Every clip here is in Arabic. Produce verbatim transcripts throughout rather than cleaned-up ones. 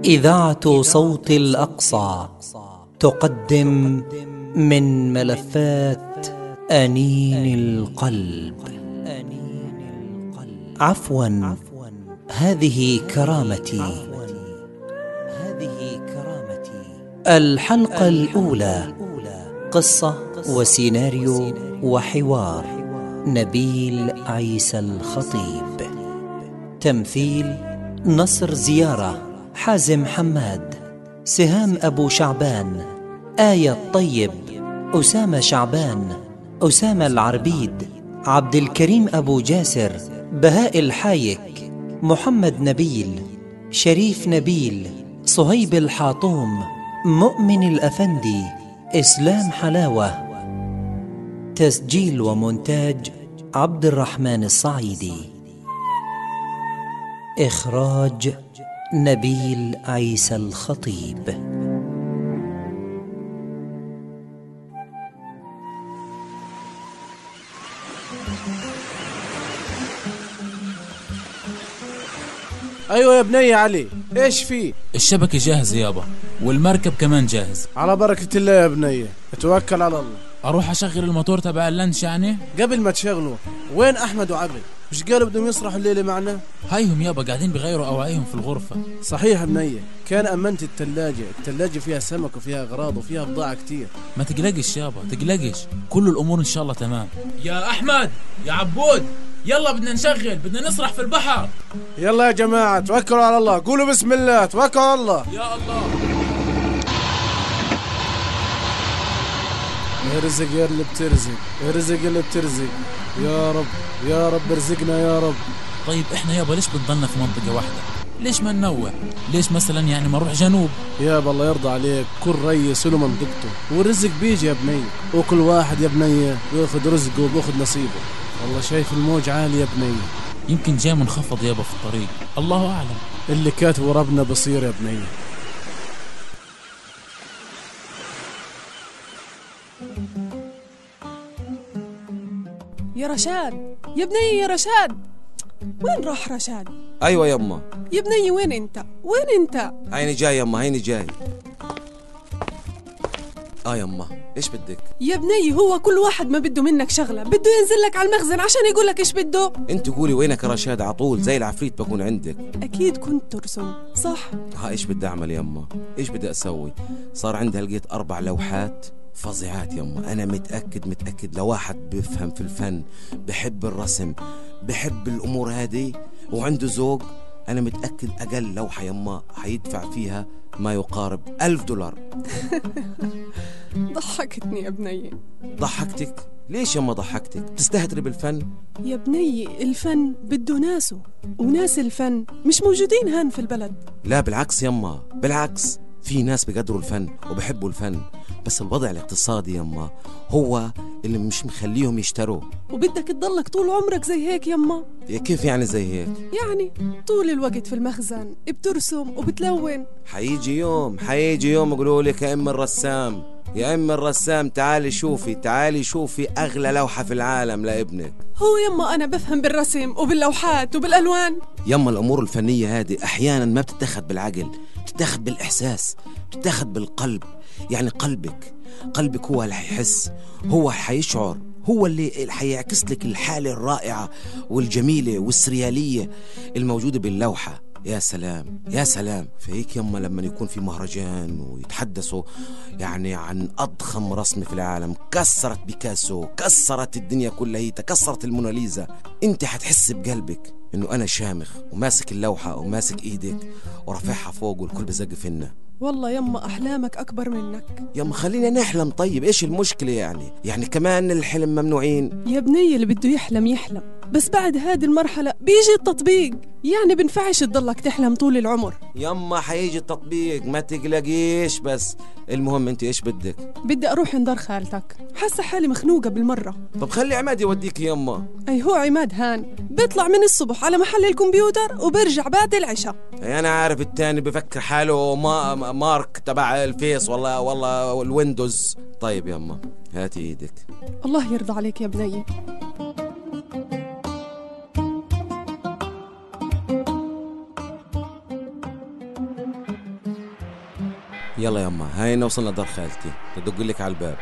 إذاعة صوت الأقصى تقدم من ملفات أنين القلب. عفوا، هذه كرامتي. الحلقة الأولى، قصة وسيناريو وحوار نبيل عيسى الخطيب. تمثيل: نصر زيارة، حازم حماد، سهام أبو شعبان، آية الطيب، أسامة شعبان، أسامة العربيد، عبد الكريم أبو جاسر، بهاء الحايك، محمد نبيل، شريف نبيل، صهيب الحاطوم، مؤمن الأفندي، إسلام حلاوة. تسجيل ومونتاج عبد الرحمن الصعيدي. إخراج نبيل عيسى الخطيب. ايوه يا بني علي، ايش فيه؟ الشبكة جاهز يابا، والمركب كمان جاهز. على بركة الله يا بني، اتوكل على الله. اروح اشغل الموتور تبع اللانش يعني؟ قبل ما تشغله، وين احمد وعبد؟ مش قالوا بدهم يسرحوا الليلة معنا؟ هايهم يابا قاعدين بغيروا اواعيهم في الغرفة. صحيح يا بني، كان امنت التلاجة، التلاجة فيها سمك وفيها اغراض وفيها بضاعة كتير. ما تقلقش يابا، تقلقش، كل الامور ان شاء الله تمام. يا احمد، يا عبود، يلا بدنا نشغل، بدنا نسرح في البحر. يلا يا جماعة، توكلوا على الله، قولوا بسم الله، توكلوا على الله. يا الله. ارزق يا اللي بترزق، ارزق اللي بترزق، يا رب يا رب ارزقنا يا رب. طيب احنا يابا ليش بنضلنا في منطقة واحدة؟ ليش ما ننوع؟ ليش مثلا يعني ما نروح جنوب؟ يابا الله يرضى عليك، كل ريس له منطقته، والرزق بيجي يا بني، وكل واحد يا بني بياخذ رزقه وبياخذ نصيبه. والله شايف الموج عالي يا بني، يمكن جاي منخفض يابا في الطريق، الله اعلم. اللي كاتبه ربنا بصير يا بني. يا رشاد، يا بني يا رشاد، وين راح رشاد؟ ايوه يما. يا بني وين انت؟ وين انت؟ هيني جاي يما، هيني جاي. اه يما، ايش بدك؟ يا بني هو كل واحد ما بده منك شغله، بده ينزل لك على المخزن عشان يقول لك ايش بده. انت قولي وينك يا رشاد، على طول زي العفريت بكون عندك. اكيد كنت ترسم صح؟ ها ايش بدي اعمل يما؟ ايش بدي اسوي؟ صار عندها لقيت اربع لوحات فظيعات يما. انا متاكد متاكد لو واحد بيفهم في الفن، بحب الرسم، بحب الامور هذه وعنده ذوق، انا متاكد اقل لوحه يما حيدفع فيها ما يقارب ألف دولار. ضحكتني يا بني. ضحكتك؟ ليش يما ضحكتك؟ تستهتري بالفن؟ يا بني الفن بده ناسه، وناس الفن مش موجودين هان في البلد. لا بالعكس يما، بالعكس، في ناس بيقدروا الفن وبحبوا الفن، بس الوضع الاقتصادي يما هو اللي مش مخليهم يشتروا. وبدك تضلك طول عمرك زي هيك يما؟ كيف يعني زي هيك؟ يعني طول الوقت في المخزن بترسم وبتلون. حيجي يوم، حيجي يوم يقولوا لك يا ام الرسام، يا ام الرسام تعالي شوفي، تعالي شوفي اغلى لوحة في العالم لابنك. هو يما انا بفهم بالرسم وباللوحات وبالالوان. يما الامور الفنية هذه احيانا ما بتتخذ بالعقل، بتتخذ بالاحساس، بتتخذ بالقلب. يعني قلبك قلبك هو اللي حيحس، هو حيشعر، هو اللي حيعكس لك الحالة الرائعة والجميلة والسريالية الموجودة باللوحة. يا سلام يا سلام. فهيك يما لما يكون في مهرجان ويتحدثوا يعني عن أضخم رسم في العالم، كسرت بيكاسو، كسرت الدنيا كلها، هي تكسرت الموناليزا، انت حتحس بقلبك انه انا شامخ وماسك اللوحة وماسك ايدك ورافعها فوق والكل بزقف لنا. والله يما أحلامك أكبر منك. يما خلينا نحلم. طيب إيش المشكلة يعني؟ يعني كمان الحلم ممنوعين؟ يا بني اللي بده يحلم يحلم، بس بعد هذه المرحلة بيجي التطبيق. يعني بنفعش تضلك تحلم طول العمر. يما حيجي التطبيق، ما تقلقيش. بس المهم انت ايش بدك؟ بدي اروح انذر خالتك، حاسة حالي مخنوقة بالمرة. طب خلي عماد يوديك يما. اي هو عماد هان بيطلع من الصبح على محل الكمبيوتر وبرجع بعد العشاء. انا عارف التاني بفكر حاله ما مارك تبع الفيس والله والله الويندوز. طيب يما هاتي ايدك. الله يرضى عليك يا بني. يلا يما هاينا وصلنا دار خالتي، تدق لك على الباب.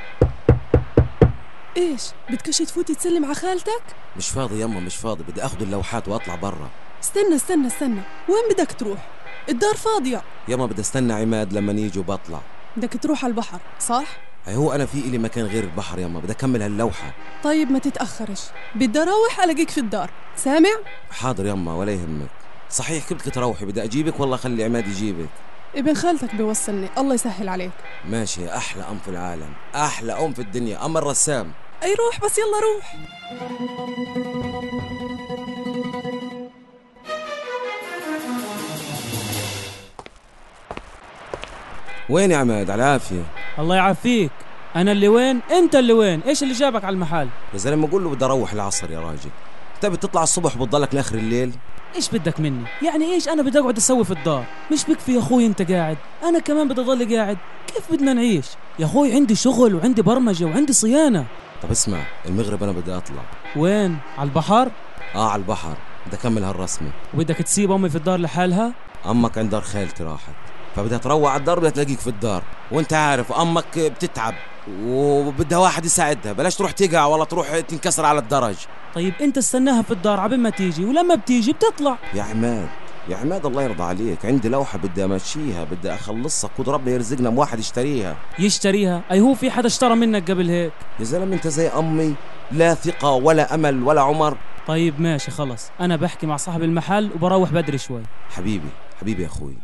ايش بدكش تفوتي تسلم على خالتك؟ مش فاضي يما مش فاضي، بدي اخذ اللوحات واطلع برا. استنى استنى استنى، وين بدك تروح؟ الدار فاضية يما بدي استنى عماد لما يجي وبطلع. بدك تروح على البحر صح؟ هي هو انا في إلي مكان غير البحر يما، بدي اكمل هاللوحة. طيب ما تتأخرش، بدي اروح الاقيك في الدار، سامع؟ حاضر يما ولا يهمك. صحيح كيف بدك تروحي؟ بدي اجيبك والله خلي عماد يجيبك؟ ابن خالتك بيوصلني، الله يسهل عليك. ماشي، احلى ام في العالم، احلى ام في الدنيا، ام الرسام. اي روح بس يلا روح. وين يا عماد؟ على العافية. الله يعافيك. انا اللي وين؟ انت اللي وين؟ ايش اللي جابك على المحل؟ يا زلمة قول له بدي اروح العصر يا راجل. تبي تطلع الصبح وبتضلك لاخر الليل؟ ايش بدك مني؟ يعني ايش انا بدي اقعد اسوي في الدار؟ مش بكفي يا اخوي انت قاعد؟ انا كمان بدي اضل قاعد؟ كيف بدنا نعيش؟ يا اخوي عندي شغل وعندي برمجة وعندي صيانة. طب اسمع، المغرب انا بدي اطلع. وين؟ على البحر؟ اه على البحر، بدي اكمل هالرسمة. وبدك تسيب امي في الدار لحالها؟ امك عند دار خالتي راحت، فبدها تروح على الدار بدها تلاقيك في الدار، وانت عارف امك بتتعب وبدها واحد يساعدها، بلاش تروح تقع ولا تروح تنكسر على الدرج. طيب انت استناها في الدار عبين ما تيجي، ولما بتيجي بتطلع. يا عماد يا عماد الله يرضى عليك، عندي لوحة بدي امشيها، بدي اخلصها، قد ربنا يرزقنا بواحد يشتريها. يشتريها؟ اي هو في حدا اشترى منك قبل هيك؟ يا زلمة انت زي امي، لا ثقة ولا امل ولا عمر. طيب ماشي خلص، انا بحكي مع صاحب المحل وبروح بدري شوي. حبيبي حبيبي يا اخوي.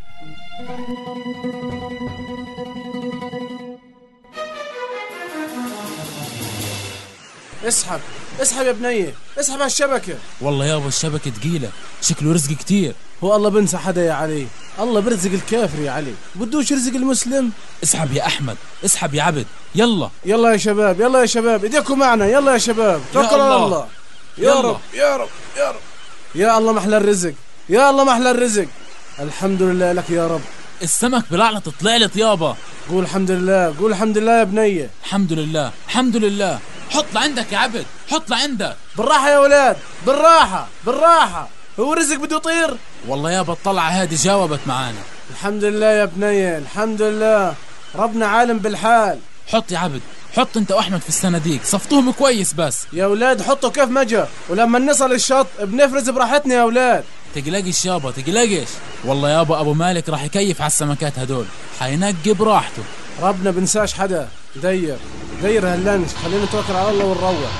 اسحب اسحب يا بنية، اسحب هالشبكة. والله يابا الشبكة تقيلة، شكله رزق كتير. هو الله بنسى حدا يا علي، الله برزق الكافر يا علي، بدوش يرزق المسلم. اسحب يا أحمد، اسحب يا عبد، يلا يلا يا شباب، يلا يا شباب، ايديكم معنا، يلا يا شباب، توكلوا على الله. يا يلا. رب يا رب يا رب. يا الله محلى الرزق، يا الله محلى الرزق. الحمد لله لك يا رب. السمك بلعنة طلع لي يابا. قول الحمد لله، قول الحمد لله يا بنية. الحمد لله الحمد لله. حط لعندك يا عبد، حط لعندك. بالراحة يا أولاد، بالراحة بالراحة، هو رزق بده يطير. والله يابا الطلعة هذه جاوبت معانا. الحمد لله يا بنية، الحمد لله، ربنا عالم بالحال. حط يا عبد، حط انت واحمد في الصناديق، صفتوهم كويس بس. يا أولاد حطوا كيف ما جا، ولما نصل الشط بنفرز براحتنا يا أولاد. تقلقش يابا تقلقش، والله يابا ابو مالك راح يكيف على السمكات هدول، حينقي براحته. ربنا بنساش حدا. دير دير هاللانش، خلينا نتوكل على الله ونروح.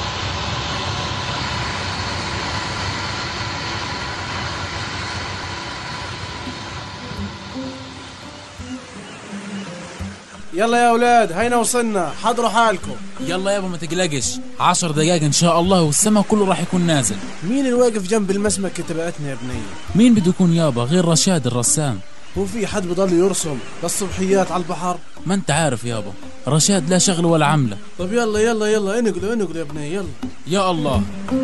يلا يا أولاد هينا وصلنا، حضروا حالكم. يلا يابا ما تقلقش، عشر دقائق ان شاء الله والسمك كله راح يكون نازل. مين اللي واقف جنب المسمكة تبعتنا يا بنية؟ مين بده يكون يابا غير رشاد الرسام؟ هو في حد بضل يرسم للصبحيات على البحر؟ ما انت عارف يابا رشاد لا شغل ولا عمله. طب يلا يلا يلا انقلوا انقلوا يا بنية يلا. يا الله.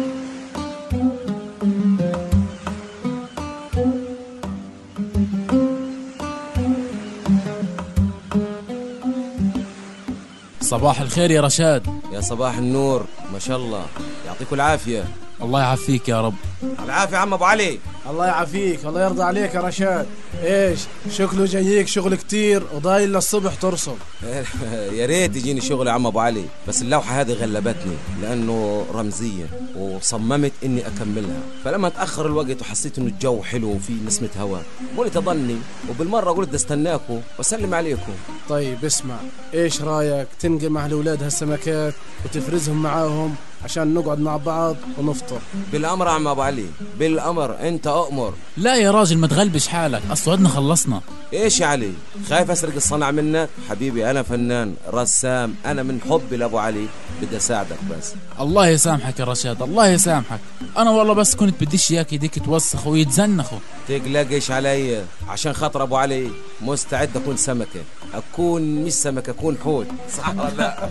صباح الخير يا رشاد. يا صباح النور، ما شاء الله، يعطيكم العافية. الله يعافيك يا رب. العافية عم ابو علي. الله يعافيك، الله يرضى عليك يا رشاد. ايش شكله جاييك شغل كتير وضايل للصبح ترسم؟ يا ريت يجيني شغل يا عم ابو علي، بس اللوحة هذه غلبتني لانه رمزية وصممت اني اكملها، فلما تاخر الوقت وحسيت انه الجو حلو وفي نسمة هواء قلت اضلني، وبالمرة قلت استناكم واسلم عليكم. طيب اسمع، ايش رايك تنقل مع الاولاد هالسمكات وتفرزهم معاهم عشان نقعد مع بعض ونفطر؟ بالامر يا عم ابو علي، بالامر، انت اؤمر. لا يا راجل ما تغلبش حالك، اصل عدنا خلصنا. ايش يا علي، خايف اسرق الصنع منك؟ حبيبي انا فنان رسام، انا من حبي لابو علي بدي اساعدك بس. الله يسامحك يا رشاد، الله يسامحك، انا والله بس كنت بديش اياك يديك توسخوا ويتزنخوا. تقلقش علي، عشان خاطر ابو علي مستعد اكون سمكة، اكون مش سمكة، اكون حوت، صح ولا لا؟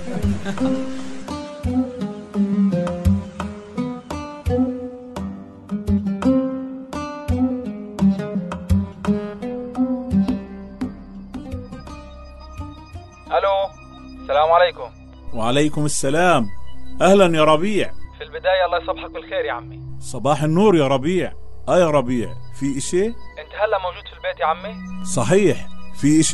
الو، السلام عليكم. وعليكم السلام، اهلا يا ربيع. في البداية الله يصبحك بالخير يا عمي. صباح النور يا ربيع. اه يا ربيع، في اشي؟ انت هلا موجود في البيت يا عمي؟ صحيح، في اشي؟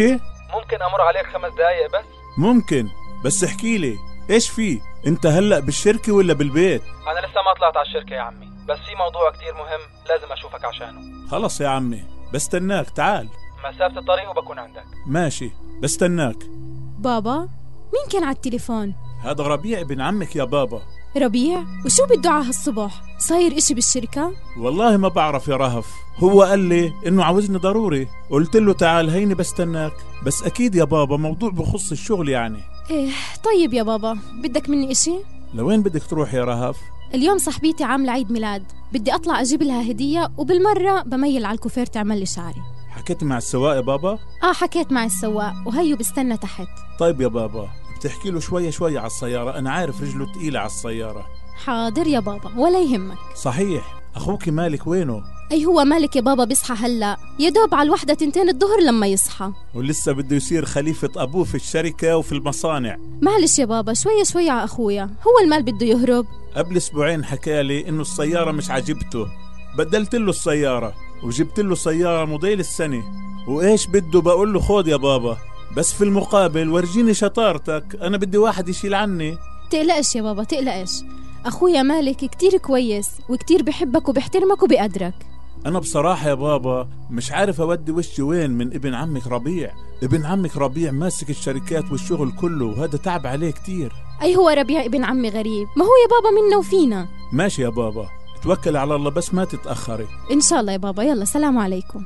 ممكن أمر عليك خمس دقايق بس؟ ممكن، بس احكي لي ايش في؟ انت هلأ بالشركة ولا بالبيت؟ أنا لسه ما طلعت على الشركة يا عمي، بس في موضوع كتير مهم لازم أشوفك عشانه. خلص يا عمي، بستناك، تعال. مسافة الطريق وبكون عندك. ماشي، بستناك. بابا، مين كان على التليفون؟ هذا ربيع ابن عمك يا بابا. ربيع؟ وشو بده على هالصبح؟ صاير اشي بالشركة؟ والله ما بعرف يا رهف، هو قال لي انه عاوزني ضروري، قلت له تعال هيني بستناك، بس اكيد يا بابا موضوع بخص الشغل يعني. ايه طيب يا بابا، بدك مني اشي؟ لوين بدك تروح يا رهف؟ اليوم صاحبتي عاملة عيد ميلاد، بدي اطلع اجيب لها هدية وبالمرة بميل على الكوفير تعمل لي شعري. حكيت مع السواق يا بابا؟ اه حكيت مع السواق وهيو بستنى تحت. طيب يا بابا، بتحكي له شوية شوية على السيارة، أنا عارف رجله تقيلة على السيارة. حاضر يا بابا ولا يهمك. صحيح، أخوك مالك وينه؟ أي هو مالك يا بابا بيصحى هلأ، يدوب على الوحدة تنتين الظهر لما يصحى، ولسه بده يصير خليفة أبوه في الشركة وفي المصانع. معلش يا بابا شوية شوية على أخويا، هو المال بده يهرب. قبل أسبوعين حكالي إنه السيارة مش عجبته، بدلت له السيارة وجبت له سيارة موديل السنة، وإيش بده بقول له خود يا بابا، بس في المقابل ورجيني شطارتك، أنا بدي واحد يشيل عني. تقلقش يا بابا تقلقش، أخويا مالك كتير كويس وكتير بحبك وبحترمك وبقدرك. أنا بصراحة يا بابا مش عارف أودي وشي وين من ابن عمك ربيع. ابن عمك ربيع ماسك الشركات والشغل كله، وهذا تعب عليه كتير. أي هو ربيع ابن عمي غريب، ما هو يا بابا منا وفينا. ماشي يا بابا، توكل على الله بس ما تتأخري. إن شاء الله يا بابا، يلا سلام عليكم.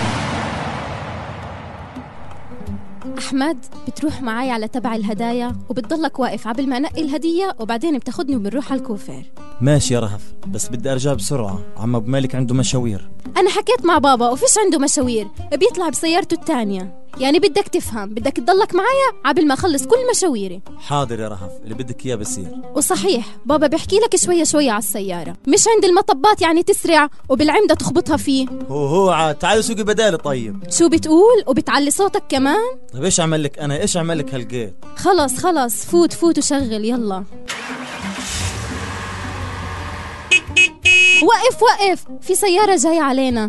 أحمد بتروح معاي على تبع الهدايا وبتضلك واقف عبل ما أنقي الهدية، وبعدين بتاخدني وبنروح على الكوفير. ماشي يا رهف، بس بدي أرجع بسرعة، عم أبو مالك عنده مشاوير. أنا حكيت مع بابا وفيش عنده مشاوير، بيطلع بسيارته التانية، يعني بدك تفهم، بدك تضلك معايا عبل ما أخلص كل مشاويري. حاضر يا رهف، اللي بدك إياه بصير. وصحيح بابا بحكي لك شوية شوية على السيارة، مش عند المطبات يعني تسرع وبالعمدة تخبطها فيه. هو هو عاد تعالوا سوقي بدالي. طيب شو بتقول؟ وبتعلي صوتك كمان؟ طيب إيش أعمل لك أنا؟ إيش أعمل لك هالجيت؟ خلص خلص فوت فوت وشغل يلا. وقف وقف، في سيارة جاية علينا.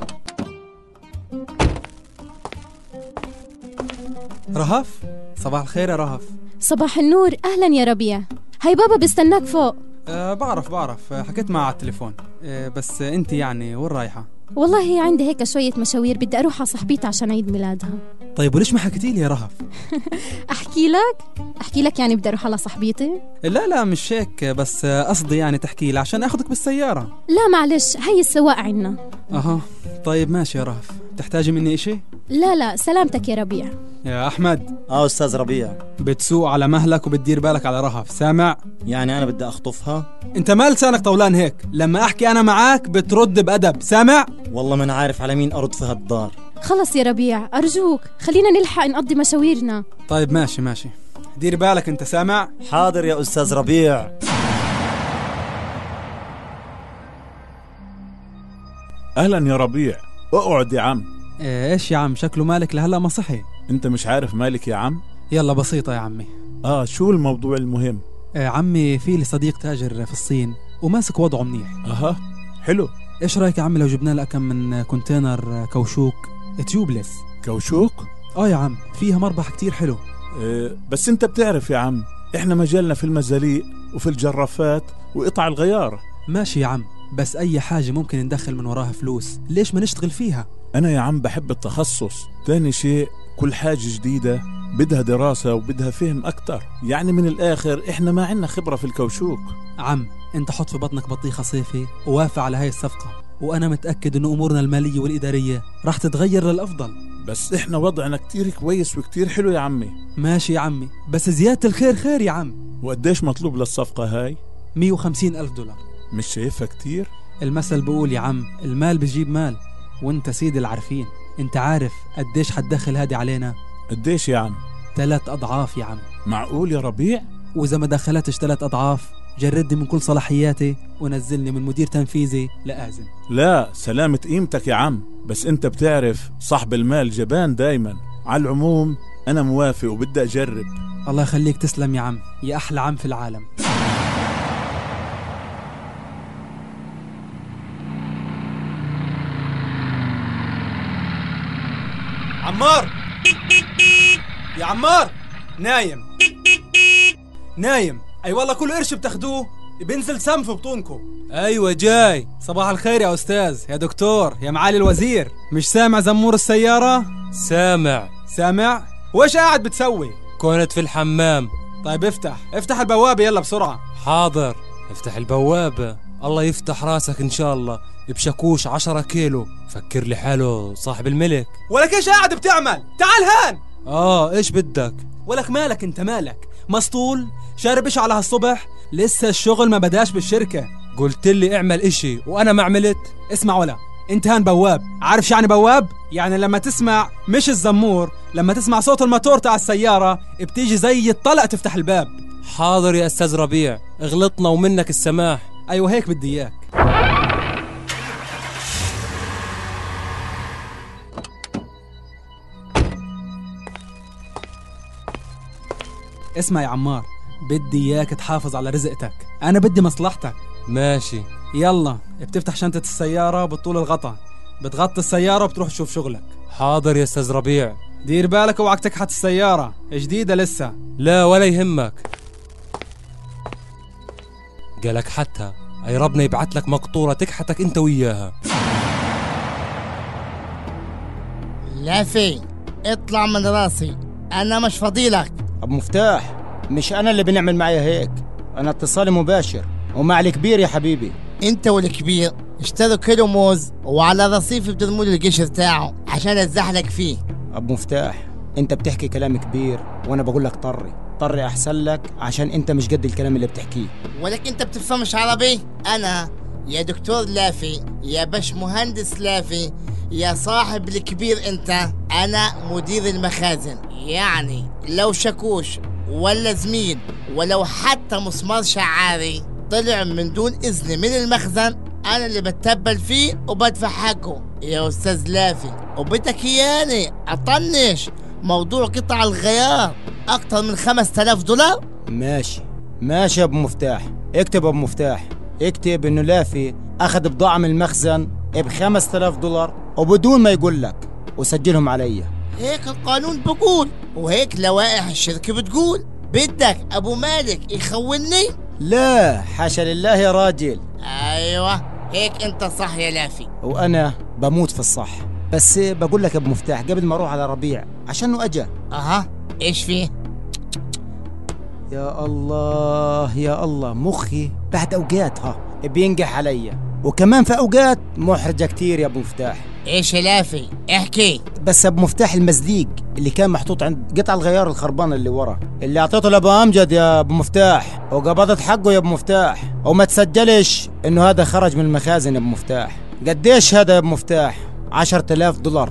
رهف، صباح الخير يا رهف. صباح النور، أهلا يا ربيع. هاي بابا بستناك فوق. أه بعرف بعرف، حكيت معه على التليفون. أه بس انت يعني وين رايحة؟ والله هي عندي هيك شوية مشاوير، بدي أروح على صاحبتي عشان عيد ميلادها. طيب وليش ما حكيتي لي يا رهف؟ أحكي لك؟ أحكي لك يعني بدي أروح على صاحبتي؟ لا لا مش هيك، بس قصدي يعني تحكي لي عشان أخذك بالسيارة. لا معلش، هي السواق عنا. أها طيب ماشي يا رهف، تحتاجي مني إشي؟ لا لا سلامتك يا ربيع. يا أحمد. آه أستاذ ربيع. بتسوق على مهلك وبتدير بالك على رهف، سامع؟ يعني أنا بدي أخطفها؟ أنت ما لسانك طولان هيك، لما أحكي أنا معاك بترد بأدب، سامع؟ والله ما أنا عارف على مين أرد في هالدار. خلص يا ربيع أرجوك خلينا نلحق نقضي مشاويرنا. طيب ماشي ماشي، دير بالك أنت، سامع؟ حاضر يا أستاذ ربيع. أهلا يا ربيع، اقعد يا عم. إيش يا عم، شكله مالك لهلا ما صحي. أنت مش عارف مالك يا عم؟ يلا بسيطة يا عمي. آه شو الموضوع المهم؟ آه عمي في لي صديق تاجر في الصين وماسك وضعه منيح. أها حلو. إيش رأيك يا عمي لو جبنا لك كم من كونتينر كوشوك تيوبلس؟ كوشوك؟ آه يا عم فيها مربح كتير حلو. إيه بس أنت بتعرف يا عم إحنا مجالنا في المزاليق وفي الجرافات وقطع الغيار. ماشي يا عم، بس أي حاجة ممكن ندخل من وراها فلوس، ليش ما نشتغل فيها؟ أنا يا عم بحب التخصص. تاني شيء كل حاجة جديدة بدها دراسة وبدها فهم أكتر، يعني من الآخر إحنا ما عنا خبرة في الكوشوك. عم أنت حط في بطنك بطيخة صيفي ووافق على هاي الصفقة، وأنا متأكد إنه أمورنا المالية والإدارية راح تتغير للأفضل. بس إحنا وضعنا كتير كويس وكتير حلو يا عمي. ماشي يا عمي، بس زيادة الخير خير يا عم. وقديش مطلوب للصفقة هاي؟ مية وخمسين ألف دولار. مش شايفها كتير؟ المثل بقول يا عم المال بيجيب مال، وانت سيد العارفين. انت عارف قديش حتدخل هادي علينا؟ قديش يا عم؟ ثلاث أضعاف يا عم. معقول يا ربيع؟ وإذا ما دخلتش ثلاث أضعاف جردني من كل صلاحياتي ونزلني من مدير تنفيذي لآزم. لا سلامة قيمتك يا عم، بس انت بتعرف صاحب المال جبان دايما. على العموم أنا موافق وبدي أجرب. الله يخليك، تسلم يا عم، يا أحلى عم في العالم. عمار يا عمار نايم نايم اي والله كل قرش بتاخدوه بينزل سم في بطونكم. ايوه جاي. صباح الخير يا استاذ، يا دكتور، يا معالي الوزير. مش سامع زمور السيارة؟ سامع. سامع؟ وإيش قاعد بتسوي؟ كنت في الحمام. طيب افتح افتح البوابة يلا بسرعة. حاضر. افتح البوابة. الله يفتح راسك ان شاء الله. بشاكوش عشرة كيلو. فكر لي حاله صاحب الملك. ولك ايش قاعد بتعمل؟ تعال هان. اه ايش بدك؟ ولك مالك انت مالك؟ مسطول؟ شارب ايش على هالصبح؟ لسه الشغل ما بداش بالشركة. قلت لي اعمل اشي وانا ما عملت. اسمع ولا انت هان بواب. عارف شو يعني بواب؟ يعني لما تسمع مش الزمور، لما تسمع صوت الموتور تاع السيارة بتيجي زي الطلق تفتح الباب. حاضر يا استاذ ربيع، غلطنا ومنك السماح. ايوه هيك بدي اياك. اسمع يا عمار، بدي اياك تحافظ على رزقتك، انا بدي مصلحتك. ماشي. يلا بتفتح شنطة السيارة وبتطول الغطا، بتغطي السيارة وبتروح تشوف شغلك. حاضر يا استاذ ربيع. دير بالك اوعك تكحت السيارة، جديدة لسه. لا ولا يهمك. قالك حتى اي ربنا يبعت لك مقطورة تكحتك انت وياها. لا في اطلع من راسي، انا مش فضيلك. ابو مفتاح، مش انا اللي بنعمل معايا هيك، انا اتصالي مباشر ومع الكبير يا حبيبي. انت والكبير اشتروا كيلو موز وعلى رصيف بترموا لي القشر تاعه عشان اتزحلق فيه. ابو مفتاح، انت بتحكي كلام كبير وانا بقول لك طري طري احسن لك، عشان انت مش قد الكلام اللي بتحكيه. ولك انت بتفهمش عربي؟ انا يا دكتور لافي، يا باش مهندس لافي، يا صاحب الكبير انت، انا مدير المخازن. يعني لو شاكوش ولا زميل ولو حتى مسمار شعاري طلع من دون اذن من المخزن، انا اللي بتبل فيه وبدفع حقه يا استاذ لافي. وبدك اياني اطنش موضوع قطع الغيار اكتر من خمسة آلاف دولار؟ ماشي ماشي يا ابو مفتاح، اكتب ابو مفتاح، اكتب انه لافي اخذ بضاعة من المخزن بخمسة آلاف دولار وبدون ما يقول لك، وسجلهم عليا. هيك القانون بقول وهيك لوائح الشركة بتقول. بدك ابو مالك يخونني؟ لا حاشا لله يا راجل. ايوه هيك انت صح يا لافي، وانا بموت في الصح. بس بقول لك يا ابو مفتاح، قبل ما اروح على ربيع عشانه اجا. اها ايش فيه؟ يا الله يا الله، مخي بعد اوقات ها بينجح عليا، وكمان في اوقات محرجه كتير يا ابو مفتاح. ايش يا لافي؟ احكي. بس ابو مفتاح، المزليق اللي كان محطوط عند قطع الغيار الخربانه اللي ورا، اللي اعطيته لابو امجد يا ابو مفتاح، وقبضت حقه يا ابو مفتاح، وما تسجلش انه هذا خرج من المخازن يا ابو مفتاح. قديش هذا يا ابو مفتاح؟ عشرة آلاف دولار.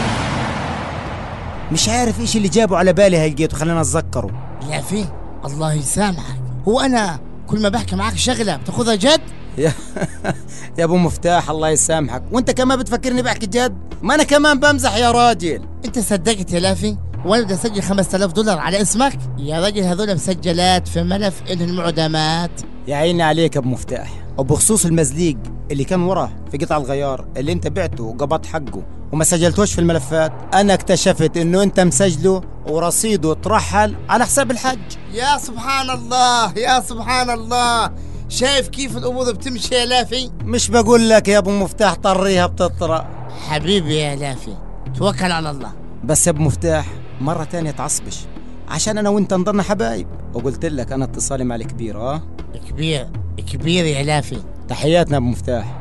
مش عارف ايش اللي جابه على بالي هلقيته، خلينا اتذكره. لافي الله يسامحك، هو انا كل ما بحكي معك شغله بتاخذها جد؟ يا يا ابو مفتاح الله يسامحك، وانت كمان بتفكرني بحكي جد؟ ما انا كمان بمزح يا راجل. انت صدقت يا لافي؟ وانا بدي اسجل خمسة آلاف دولار على اسمك؟ يا راجل هذول مسجلات في ملف إلهم معدمات. يا عيني عليك يا ابو مفتاح. وبخصوص المزليق اللي كان وراه في قطع الغيار اللي انت بعته وقبضت حقه وما سجلتوش في الملفات، انا اكتشفت انه انت مسجله ورصيده ترحل على حساب الحج. يا سبحان الله يا سبحان الله، شايف كيف الامور بتمشي يا لافي؟ مش بقول لك يا ابو مفتاح طريها بتطرى. حبيبي يا لافي توكل على الله. بس يا ابو مفتاح مرة تانية تعصبش، عشان انا وانت نضلنا حبايب، وقلت لك انا اتصالي مع الكبير. اه كبير كبير يا لافي. تحياتنا ابو مفتاح.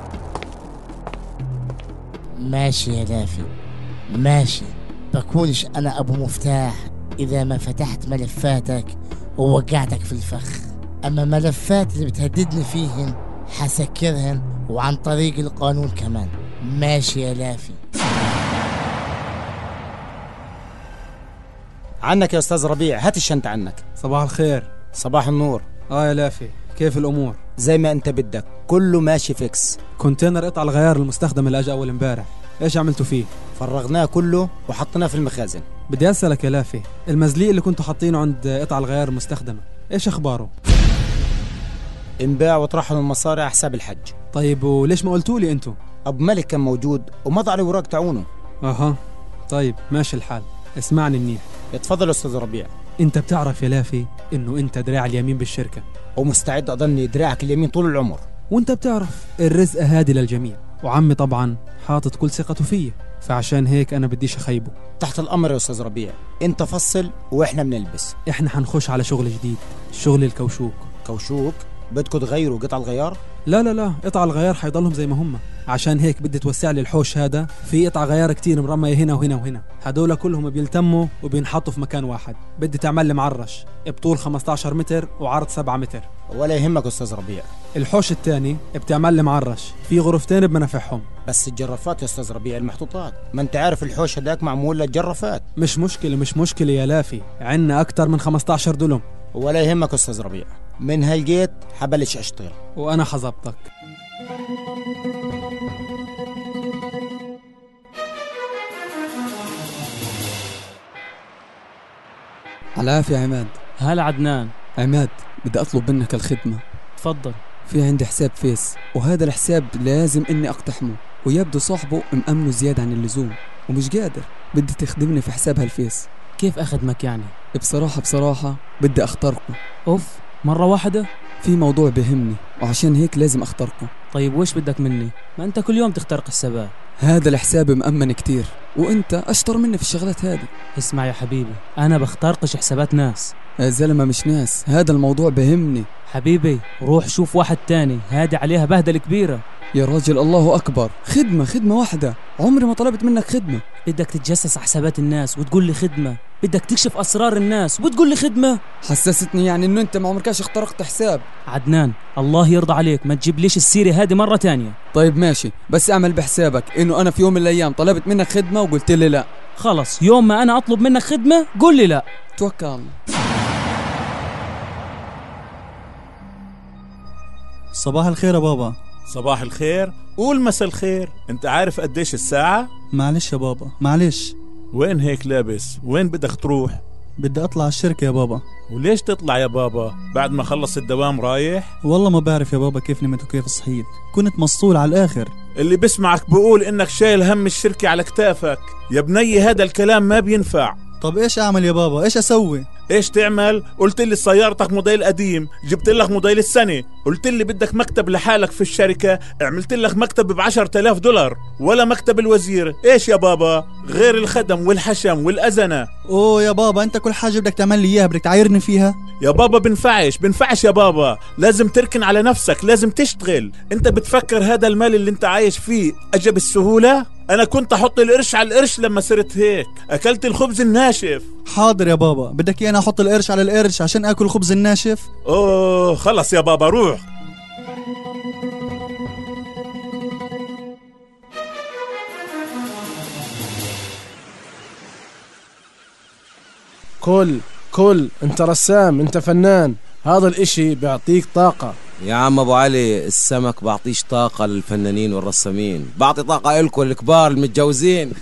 ماشي يا لافي ماشي، بكونش انا ابو مفتاح اذا ما فتحت ملفاتك ووقعتك في الفخ، اما ملفات اللي بتهددني فيهن حسكرهن وعن طريق القانون كمان. ماشي يا لافي. عنك يا استاذ ربيع، هات الشنطة عنك. صباح الخير. صباح النور. اه يا لافي، كيف الامور؟ زي ما انت بدك، كله ماشي فيكس. كونتينر قطع الغيار المستخدم اللي اجى اول امبارح، ايش عملتوا فيه؟ فرغناه كله وحطيناه في المخازن. بدي اسالك يا لافي، المزليق اللي كنتوا حاطينه عند قطع الغيار المستخدمه ايش اخباره؟ انباع وطرحوا المصاري على حساب الحج. طيب وليش ما قلتوا لي انتوا؟ ابو ملك كان موجود ومضى على وراق تعونه. اها طيب ماشي الحال. اسمعني منيح، اتفضل أستاذ ربيع. انت بتعرف يا لافي انه انت دراع اليمين بالشركة، ومستعد أضلني دراعك اليمين طول العمر. وانت بتعرف الرزق هادي للجميع، وعمي طبعا حاطط كل ثقته فيا، فعشان هيك انا بديش اخيبه. تحت الأمر يا أستاذ ربيع، انت فصل واحنا بنلبس. احنا حنخش على شغل جديد، شغل الكوشوك. كوشوك؟ بدكم تغيروا قطع الغيار؟ لا لا لا، قطع الغيار حيضلهم زي ما هم. عشان هيك بدي توسع لي الحوش هذا، في قطع غيار كتير مرمية هنا وهنا وهنا، هدول كلهم بيلتموا وبينحطوا في مكان واحد. بدي تعمل لي معرش بطول خمسة عشر متر وعرض سبعة متر. ولا يهمك أستاذ ربيع. الحوش الثاني بتعمل لي معرش في غرفتين بمنافعهم. بس الجرافات يا أستاذ ربيع المحطوطات، ما انت عارف الحوش هداك معمول للجرافات. مش مشكلة مش مشكلة يا لافي، عنا أكتر من خمسة عشر دلم. ولا يهمك أستاذ ربيع، من هالجيت حبلش أشتغل وأنا حظبطك. العافية يا عماد. هلا عدنان. عماد، بدي أطلب منك الخدمة. تفضل. في عندي حساب فيس، وهذا الحساب لازم إني أقتحمه، ويبدو صاحبه مأمنه زيادة عن اللزوم ومش قادر. بدي تخدمني في حساب هالفيس. كيف أخدمك يعني؟ بصراحة بصراحة بدي أخترقه. أوف، مرة واحدة؟ في موضوع بهمني وعشان هيك لازم أخترقه. طيب وش بدك مني؟ ما أنت كل يوم تخترق الحسابات. هذا الحساب مأمن كتير، وأنت أشطر مني في الشغلات هذه. اسمع يا حبيبي، أنا بخترقش حسابات ناس. يا زلمة مش ناس، هذا الموضوع بهمني. حبيبي روح شوف واحد تاني، هادي عليها بهدلة كبيرة. يا راجل الله أكبر، خدمة خدمة واحدة، عمري ما طلبت منك خدمة. بدك تتجسس على حسابات الناس وتقول لي خدمة؟ بدك تكشف أسرار الناس وتقول لي خدمة؟ حسستني يعني إنه أنت ما عمركاش اخترقت حساب. عدنان الله يرضى عليك ما تجيب ليش السيرة هذه مرة تانية. طيب ماشي، بس اعمل بحسابك إنه أنا في يوم من الأيام طلبت منك خدمة وقلت لي لا. خلص يوم ما أنا أطلب منك خدمة قول لي لا. توكل على الله. صباح الخير يا بابا. صباح الخير. قول مساء الخير. انت عارف قديش الساعة؟ معلش يا بابا معلش. وين هيك لابس؟ وين بدك تروح؟ بدي اطلع على الشركة يا بابا. وليش تطلع يا بابا؟ بعد ما خلص الدوام رايح؟ والله ما بعرف يا بابا كيف نمت وكيف صحيت، كنت مسطول على الآخر. اللي بسمعك بقول انك شايل هم الشركة على كتافك. يا بني هذا الكلام ما بينفع. طب ايش اعمل يا بابا؟ ايش اسوي؟ ايش تعمل؟ قلت لي سيارتك موديل قديم، جبت لك موديل السنة. قلت لي بدك مكتب لحالك في الشركة، عملت لك مكتب بعشرة آلاف دولار، ولا مكتب الوزير. ايش يا بابا؟ غير الخدم والحشم والأذنة. اوه يا بابا انت كل حاجة بدك تعمل لي اياها بدك تعايرني فيها؟ يا بابا بنفعش بنفعش يا بابا، لازم تركن على نفسك، لازم تشتغل. انت بتفكر هذا المال اللي انت عايش فيه اجى بالسهولة؟ انا كنت احط القرش على القرش لما صرت هيك، اكلت الخبز الناشف. حاضر يا بابا، بدك ايانا احط القرش على القرش عشان اكل الخبز الناشف؟ اوه خلص يا بابا روح. كل كل انت رسام، انت فنان، هذا الاشي بيعطيك طاقة. يا عم ابو علي، السمك بعطيش طاقة للفنانين والرسامين، بعطي طاقة إلكم الكبار المتجوزين.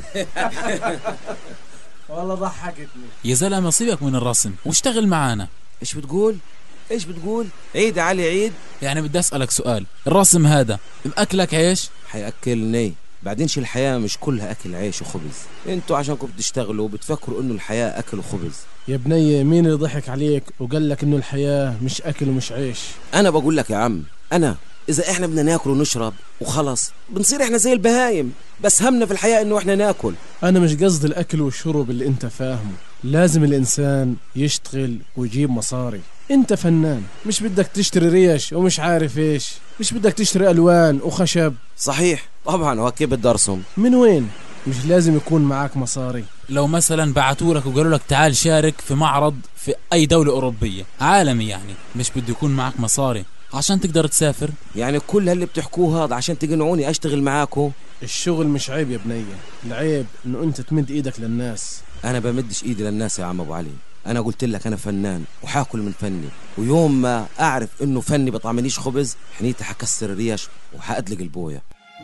والله ضحكتني. يا زلمة سيبك من الرسم واشتغل معانا. ايش بتقول؟ ايش بتقول؟ عيد يا علي عيد. يعني بدي اسألك سؤال، الرسم هذا بأكلك عيش؟ حيأكلني. بعدين شي الحياة مش كلها أكل عيش وخبز. انتوا عشانكم بتشتغلوا بتفكروا انه الحياة أكل وخبز. يا بني مين اللي ضحك عليك وقال لك انه الحياة مش أكل ومش عيش؟ أنا بقول لك يا عم، أنا إذا إحنا بدنا ناكل ونشرب وخلص بنصير إحنا زي البهايم، بس همنا في الحياة إنه إحنا ناكل. أنا مش قصد الأكل والشرب اللي أنت فاهمه، لازم الإنسان يشتغل ويجيب مصاري. أنت فنان، مش بدك تشتري ريش ومش عارف إيش، مش بدك تشتري ألوان وخشب. صحيح طبعا، وكيف بدي أرسم؟ من وين؟ مش لازم يكون معاك مصاري. لو مثلا بعتولك وقالوا لك تعال شارك في معرض في أي دولة أوروبية عالمي، يعني مش بده يكون معك مصاري عشان تقدر تسافر؟ يعني كل هاللي بتحكوه هذا عشان تقنعوني أشتغل معاكو؟ الشغل مش عيب يا بنية، العيب إنه أنت تمد إيدك للناس. أنا بمدش إيدي للناس يا عم أبو علي، أنا قلت لك أنا فنان وحاكل من فني، ويوم ما أعرف إنه فني بطعمنيش خبز حنيتي حكسر الريش وحأدلق البوية.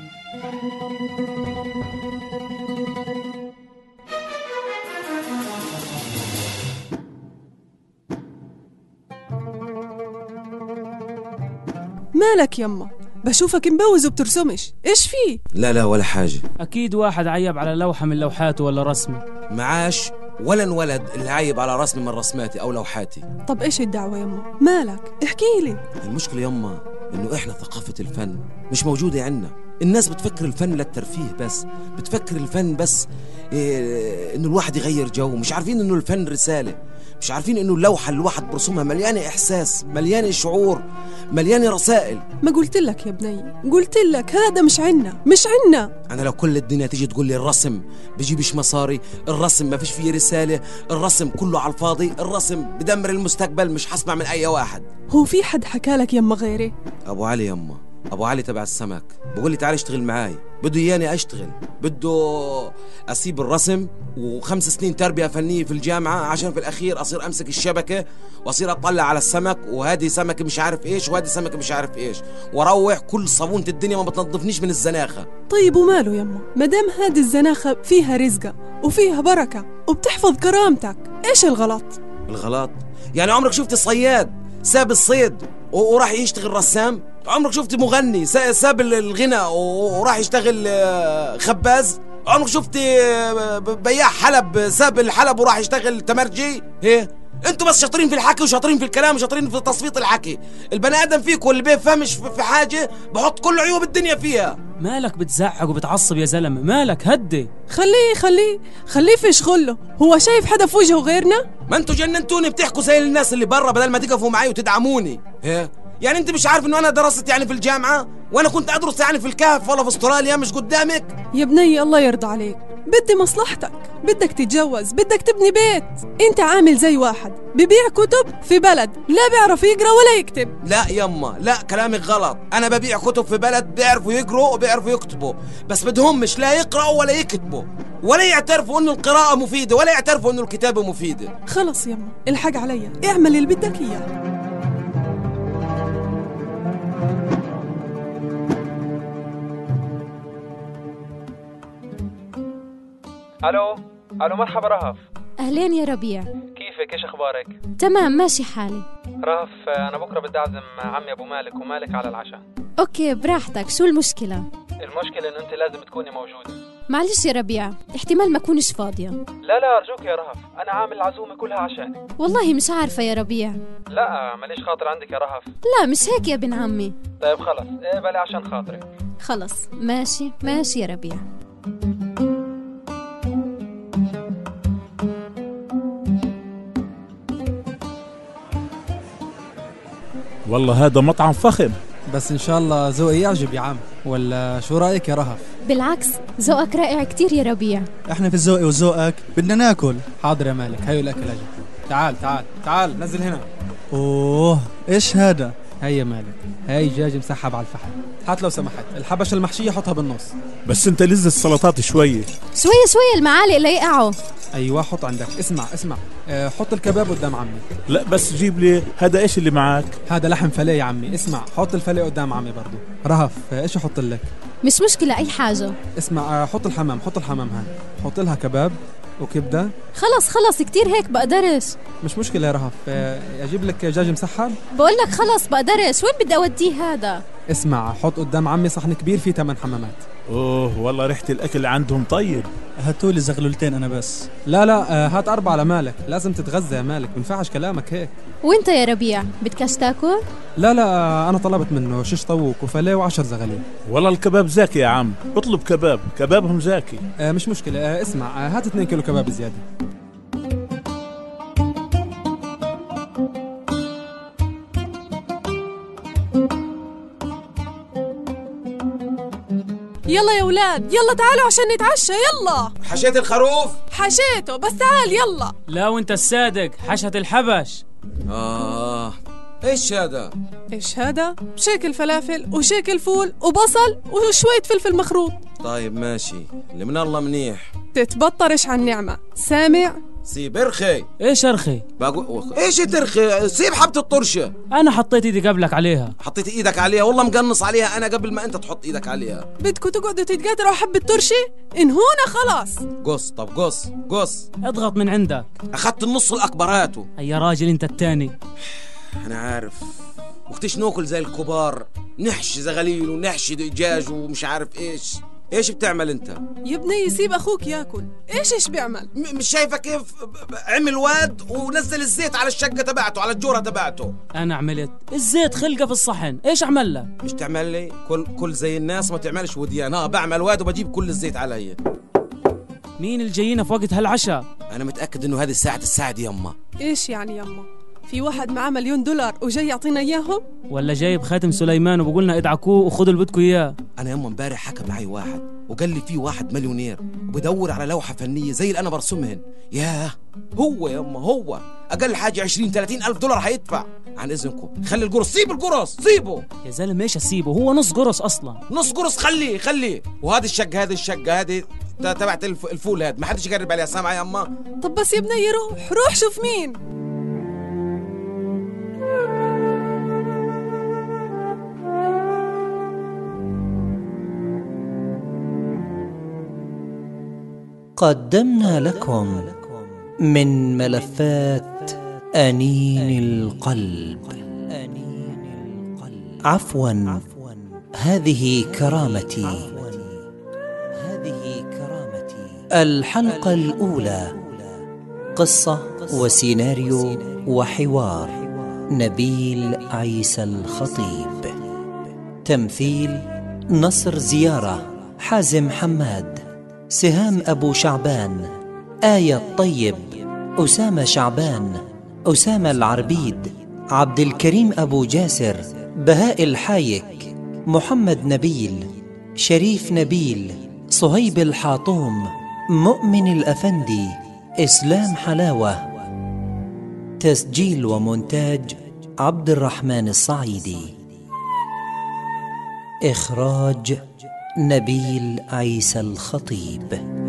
مالك يما؟ بشوفك مبوز وبترسمش، ايش فيه؟ لا لا ولا حاجة. أكيد واحد عيب على لوحة من لوحاته ولا رسمة. معاش ولا انولد اللي عايب على رسم من رسماتي او لوحاتي. طب ايش الدعوة يما؟ مالك؟ احكي لي. المشكلة يما انه احنا ثقافة الفن مش موجودة عنا. الناس بتفكر الفن للترفيه بس، بتفكر الفن بس إيه انه الواحد يغير جو، مش عارفين انه الفن رسالة، مش عارفين انه اللوحة اللي الواحد برسمها مليانة احساس، مليانة شعور، مليانة رسائل. ما قلت لك يا بني، قلت لك هذا مش عنا، مش عنا. انا لو كل الدنيا تيجي تقول لي الرسم بيجيبش مصاري، الرسم ما فيش فيه رسالة، الرسم كله على الفاضي، الرسم بدمر المستقبل، مش حسمع من اي واحد. هو في حد حكى لك يما غيري؟ ابو علي يما، ابو علي تبع السمك، بقول لي تعال اشتغل معاي، بده اياني اشتغل، بده اسيب الرسم وخمس سنين تربيه فنيه في الجامعه عشان في الاخير اصير امسك الشبكه واصير اطلع على السمك، وهذه سمك مش عارف ايش وهذه سمك مش عارف ايش، واروح كل صابونه الدنيا ما بتنظفنيش من الزناخه. طيب وماله يما؟ ما دام هذه الزناخه فيها رزقه وفيها بركه وبتحفظ كرامتك، ايش الغلط؟ الغلط؟ يعني عمرك شفت صياد ساب الصيد وراح يشتغل رسام؟ عمرك شفت مغني ساب الغنى وراح يشتغل خباز؟ عمرك شفت بياع حلب ساب الحلب وراح يشتغل تمرجي؟ هي انتوا بس شاطرين في الحكي وشاطرين في الكلام وشاطرين في تصفيط الحكي. البني ادم فيكم اللي بيفهمش في حاجه بحط كل عيوب الدنيا فيها. مالك بتزعق وبتعصب يا زلمه؟ مالك هدي. خليه خليه خليه في شغله، هو شايف حدا في وجهه غيرنا؟ ما انتوا جننتوني بتحكوا زي الناس اللي برا بدل ما تقفوا معي وتدعموني. هي يعني انت مش عارف انه انا درست يعني في الجامعه وانا كنت ادرس يعني في الكهف ولا في استراليا مش قدامك؟ يا بني الله يرضى عليك، بدي مصلحتك، بدك تتجوز، بدك تبني بيت. انت عامل زي واحد ببيع كتب في بلد لا بيعرف يقرا ولا يكتب. لا يما لا، كلامك غلط. انا ببيع كتب في بلد بيعرفوا يقروا وبيعرفوا يكتبوا، بس بدهم مش لا يقرأوا ولا يكتبوا ولا يعترفوا انه القراءة مفيدة ولا يعترفوا انه الكتابة مفيدة. خلص يما الحق عليا، اعمل اللي بدك اياه. الو الو مرحبا رهف. اهلين يا ربيع، كيفك؟ ايش اخبارك؟ تمام ماشي حالي. رهف انا بكره بدي اعزم عمي ابو مالك ومالك على العشاء. اوكي براحتك، شو المشكله؟ المشكله انه انت لازم تكوني موجوده. معلش يا ربيع، احتمال ما اكونش فاضيه. لا لا ارجوك يا رهف، انا عامل العزومه كلها عشانك. والله مش عارفه يا ربيع. لا ماليش خاطر عندك يا رهف. لا مش هيك يا ابن عمي. طيب خلص اقبلي عشان خاطرك. خلص ماشي ماشي يا ربيع. والله هذا مطعم فخم، بس ان شاء الله ذوقي يعجب يا عم، ولا شو رايك يا رهف؟ بالعكس ذوقك رائع كتير يا ربيع. احنا في ذوقي وذوقك بدنا ناكل. حاضر يا مالك، هيو الاكل اجي. تعال تعال تعال نزل هنا. اوه ايش هذا؟ هيا مالك، هاي دجاج مسحب على الفحم. هات لو سمحت الحبشه المحشيه حطها بالنص. بس انت لز السلطات شويه شويه شويه المعالق لا يقعوا. ايوه حط عندك. اسمع اسمع أه حط الكباب قدام عمي. لا بس جيب لي هذا. ايش اللي معك؟ هذا لحم فليه يا عمي. اسمع حط الفليه قدام عمي برضو. رهف ايش احط لك؟ مش مشكله اي حاجه. اسمع أه حط الحمام، حط الحمام هاي، حط لها كباب وكبده. خلص خلص كتير هيك بقدرش. مش مشكله يا رهف. أه اجيب لك دجاج مسحب. بقول لك خلص بقدرش، وين بدي اوديه هذا؟ اسمع حط قدام عمي صحن كبير فيه ثمان حمامات. اوه والله ريحه الاكل عندهم طيب. هاتوا لي زغلولتين انا بس. لا لا هات اربعه لمالك، لازم تتغذى يا مالك، بنفعش كلامك هيك. وانت يا ربيع بدكش تاكل؟ لا لا انا طلبت منه شيش طاووق وفليه وعشر زغاليل. والله الكباب زاكي يا عم، اطلب كباب، كبابهم زاكي. آه مش مشكله. آه اسمع آه هات اثنين كيلو كباب زياده. يلا يا ولاد يلا تعالوا عشان نتعشى. يلا. حشيت الخروف؟ حشيته بس تعال يلا. لا وانت الصادق حشت الحبش. آه ايش هذا؟ ايش هذا؟ شيكل فلافل وشيكل فول وبصل وشوية فلفل مخروط. طيب ماشي، اللي من الله منيح. تتبطرش عن النعمة سامع؟ سيب ارخي. ايش ارخي؟ بقول ايش ترخي؟ سيب حبة الطرشة. انا حطيت ايدي قبلك عليها. حطيت ايدك عليها؟ والله مقنص عليها انا قبل ما انت تحط ايدك عليها. بدكوا تقعدوا تتقاتلوا حبة ترشة؟ انهونا خلاص. قص. طب قص قص. اضغط من عندك. اخذت النص الاكبراته. يا راجل انت التاني. انا عارف، وقتش ناكل زي الكبار، نحشي زغليل ونحشي دجاج ومش عارف ايش. ايش بتعمل انت؟ يا بني سيب اخوك ياكل. ايش ايش بيعمل؟ م- مش شايفه كيف عمل واد ونزل الزيت على الشقه تبعته، على الجوره تبعته. انا عملت الزيت خلقه في الصحن، ايش اعمل له؟ مش تعمل لي كل كل زي الناس، ما تعملش وديان. ها بعمل واد وبجيب كل الزيت علي. مين اللي جايين في وقت هالعشاء؟ انا متاكد انه هذه الساعه الساعه يما. ايش يعني يما؟ في واحد معاه مليون دولار وجاي يعطينا اياهم؟ ولا جايب خاتم سليمان وبقولنا ادعكوه وخذوا اللي بدكم اياه؟ انا يما امبارح حكى معي واحد وقال لي في واحد مليونير وبدور على لوحه فنيه زي اللي انا برسمهن. ياه هو يما هو اقل حاجه عشرين ثلاثين الف دولار هيدفع. عن اذنكم خلي القرص، سيب القرص سيبه يا زلمه. ايش اسيبه؟ هو نص قرص اصلا. نص قرص خليه خليه. وهذه الشقه هذه الشقه هذه تبعت الف الفول هذا ما حدش يقرب عليها. سامعه يا اما؟ طب بس يا بني روح روح شوف مين. قدمنا لكم من ملفات أنين القلب. عفوا، هذه كرامتي. الحلقة الأولى، قصة وسيناريو وحوار نبيل عيسى الخطيب. تمثيل نصر زيارة، حازم حماد، سهام أبو شعبان، آية الطيب، أسامة شعبان، أسامة العربيد، عبد الكريم أبو جاسر، بهاء الحايك، محمد نبيل، شريف نبيل، صهيب الحاطوم، مؤمن الأفندي، إسلام حلاوة. تسجيل ومونتاج عبد الرحمن الصعيدي. إخراج نبيل عيسى الخطيب.